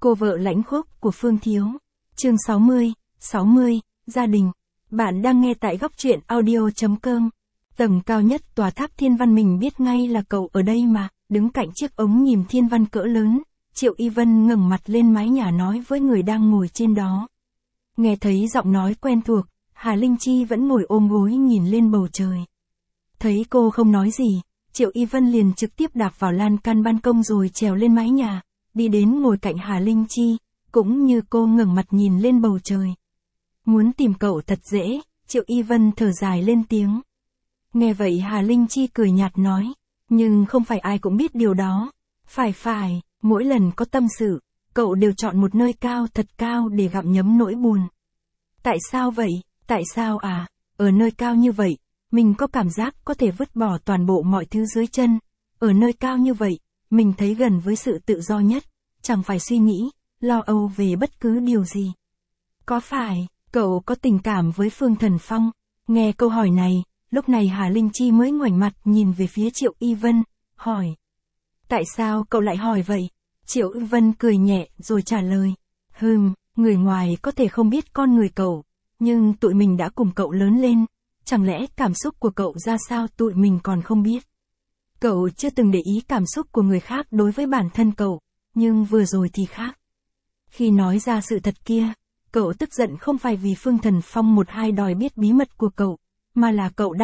Cô vợ lãnh khốc của Phương Thiếu. Chương 60, gia đình. Bạn đang nghe tại góc truyện audio.com. Tầng cao nhất tòa tháp Thiên Văn, mình biết ngay là cậu ở đây mà, đứng cạnh chiếc ống nhòm Thiên Văn cỡ lớn, Triệu Y Vân ngẩng mặt lên mái nhà nói với người đang ngồi trên đó. Nghe thấy giọng nói quen thuộc, Hà Linh Chi vẫn ngồi ôm gối nhìn lên bầu trời. Thấy cô không nói gì, Triệu Y Vân liền trực tiếp đạp vào lan can ban công rồi trèo lên mái nhà, đi đến ngồi cạnh Hà Linh Chi, cũng như cô ngẩng mặt nhìn lên bầu trời. Muốn tìm cậu thật dễ, Triệu Y Vân thở dài lên tiếng. Nghe vậy Hà Linh Chi cười nhạt nói, nhưng không phải ai cũng biết điều đó. Phải, mỗi lần có tâm sự, cậu đều chọn một nơi cao thật cao để gặm nhấm nỗi buồn. Tại sao vậy? Tại sao à? Ở nơi cao như vậy, mình có cảm giác có thể vứt bỏ toàn bộ mọi thứ dưới chân. Ở nơi cao như vậy, mình thấy gần với sự tự do nhất, chẳng phải suy nghĩ, lo âu về bất cứ điều gì. Có phải, cậu có tình cảm với Phương Thần Phong? Nghe câu hỏi này, lúc này Hà Linh Chi mới ngoảnh mặt nhìn về phía Triệu Y Vân, hỏi. Tại sao cậu lại hỏi vậy? Triệu Y Vân cười nhẹ rồi trả lời. Người ngoài có thể không biết con người cậu, nhưng tụi mình đã cùng cậu lớn lên, chẳng lẽ cảm xúc của cậu ra sao tụi mình còn không biết? Cậu chưa từng để ý cảm xúc của người khác đối với bản thân cậu, nhưng vừa rồi thì khác. Khi nói ra sự thật kia, cậu tức giận không phải vì Phương Thần Phong một hai đòi biết bí mật của cậu, mà là cậu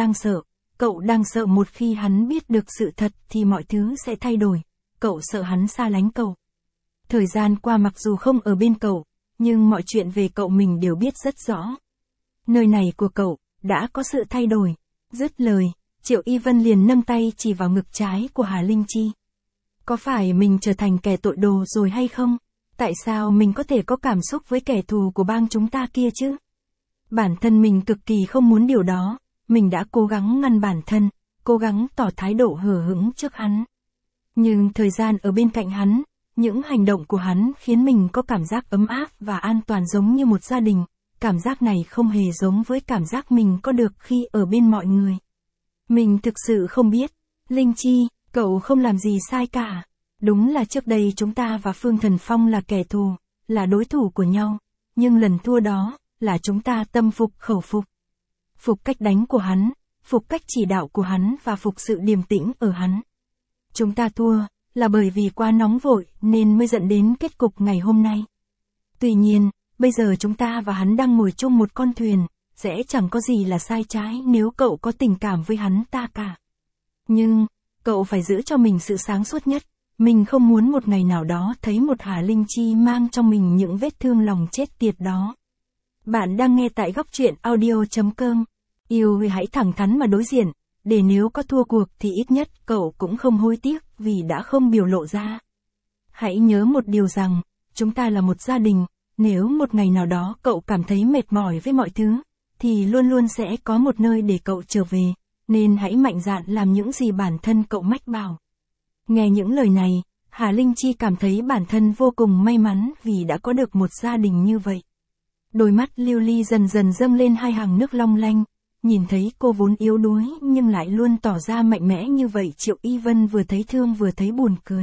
đang sợ một khi hắn biết được sự thật thì mọi thứ sẽ thay đổi, cậu sợ hắn xa lánh cậu. Thời gian qua mặc dù không ở bên cậu, nhưng mọi chuyện về cậu mình đều biết rất rõ. Nơi này của cậu, đã có sự thay đổi. Dứt lời, Triệu Y Vân liền nâng tay chỉ vào ngực trái của Hà Linh Chi. Có phải mình trở thành kẻ tội đồ rồi hay không? Tại sao mình có thể có cảm xúc với kẻ thù của bang chúng ta kia chứ? Bản thân mình cực kỳ không muốn điều đó, mình đã cố gắng ngăn bản thân, cố gắng tỏ thái độ hờ hững trước hắn. Nhưng thời gian ở bên cạnh hắn, những hành động của hắn khiến mình có cảm giác ấm áp và an toàn giống như một gia đình. Cảm giác này không hề giống với cảm giác mình có được khi ở bên mọi người. Mình thực sự không biết. Linh Chi, cậu không làm gì sai cả. Đúng là trước đây chúng ta và Phương Thần Phong là kẻ thù, là đối thủ của nhau. Nhưng lần thua đó, là chúng ta tâm phục khẩu phục. Phục cách đánh của hắn, phục cách chỉ đạo của hắn và phục sự điềm tĩnh ở hắn. Chúng ta thua, là bởi vì quá nóng vội nên mới dẫn đến kết cục ngày hôm nay. Tuy nhiên, bây giờ chúng ta và hắn đang ngồi chung một con thuyền, sẽ chẳng có gì là sai trái nếu cậu có tình cảm với hắn ta cả. Nhưng, cậu phải giữ cho mình sự sáng suốt nhất. Mình không muốn một ngày nào đó thấy một Hà Linh Chi mang trong mình những vết thương lòng chết tiệt đó. Bạn đang nghe tại góc truyện audio.com. Yêu hãy thẳng thắn mà đối diện, để nếu có thua cuộc thì ít nhất cậu cũng không hối tiếc vì đã không biểu lộ ra. Hãy nhớ một điều rằng, chúng ta là một gia đình. Nếu một ngày nào đó cậu cảm thấy mệt mỏi với mọi thứ, thì luôn luôn sẽ có một nơi để cậu trở về, nên hãy mạnh dạn làm những gì bản thân cậu mách bảo. Nghe những lời này, Hà Linh Chi cảm thấy bản thân vô cùng may mắn vì đã có được một gia đình như vậy. Đôi mắt lưu ly dần dần dâng lên hai hàng nước long lanh, nhìn thấy cô vốn yếu đuối nhưng lại luôn tỏ ra mạnh mẽ như vậy, Triệu Y Vân vừa thấy thương vừa thấy buồn cười.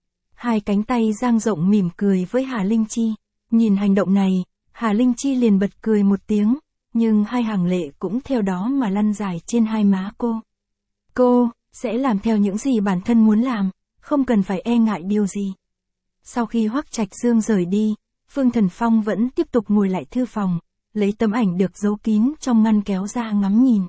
Hai cánh tay dang rộng mỉm cười với Hà Linh Chi. Nhìn hành động này, Hà Linh Chi liền bật cười một tiếng, nhưng hai hàng lệ cũng theo đó mà lăn dài trên hai má cô. Cô sẽ làm theo những gì bản thân muốn làm, không cần phải e ngại điều gì. Sau khi Hoắc Trạch Dương rời đi, Phương Thần Phong vẫn tiếp tục ngồi lại thư phòng, lấy tấm ảnh được giấu kín trong ngăn kéo ra ngắm nhìn.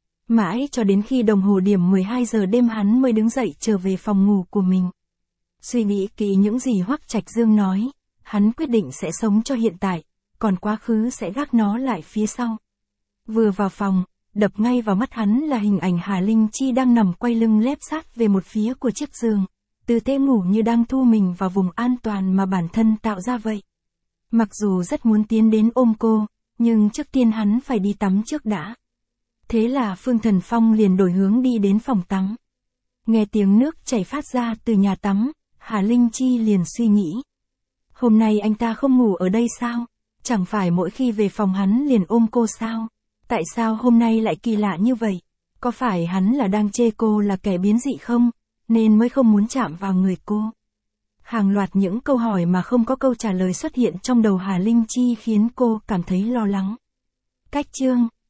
Mãi cho đến khi đồng hồ điểm 12 giờ đêm hắn mới đứng dậy trở về phòng ngủ của mình. Suy nghĩ kỹ những gì Hoắc Trạch Dương nói, hắn quyết định sẽ sống cho hiện tại, còn quá khứ sẽ gác nó lại phía sau. Vừa vào phòng, đập ngay vào mắt hắn là hình ảnh Hà Linh Chi đang nằm quay lưng lép sát về một phía của chiếc giường, tư thế ngủ như đang thu mình vào vùng an toàn mà bản thân tạo ra vậy. Mặc dù rất muốn tiến đến ôm cô, nhưng trước tiên hắn phải đi tắm trước đã. Thế là Phương Thần Phong liền đổi hướng đi đến phòng tắm. Nghe tiếng nước chảy phát ra từ nhà tắm, Hà Linh Chi liền suy nghĩ. Hôm nay anh ta không ngủ ở đây sao? Chẳng phải mỗi khi về phòng hắn liền ôm cô sao? Tại sao hôm nay lại kỳ lạ như vậy? Có phải hắn là đang chê cô là kẻ biến dị không? Nên mới không muốn chạm vào người cô. Hàng loạt những câu hỏi mà không có câu trả lời xuất hiện trong đầu Hà Linh Chi khiến cô cảm thấy lo lắng. Cách chương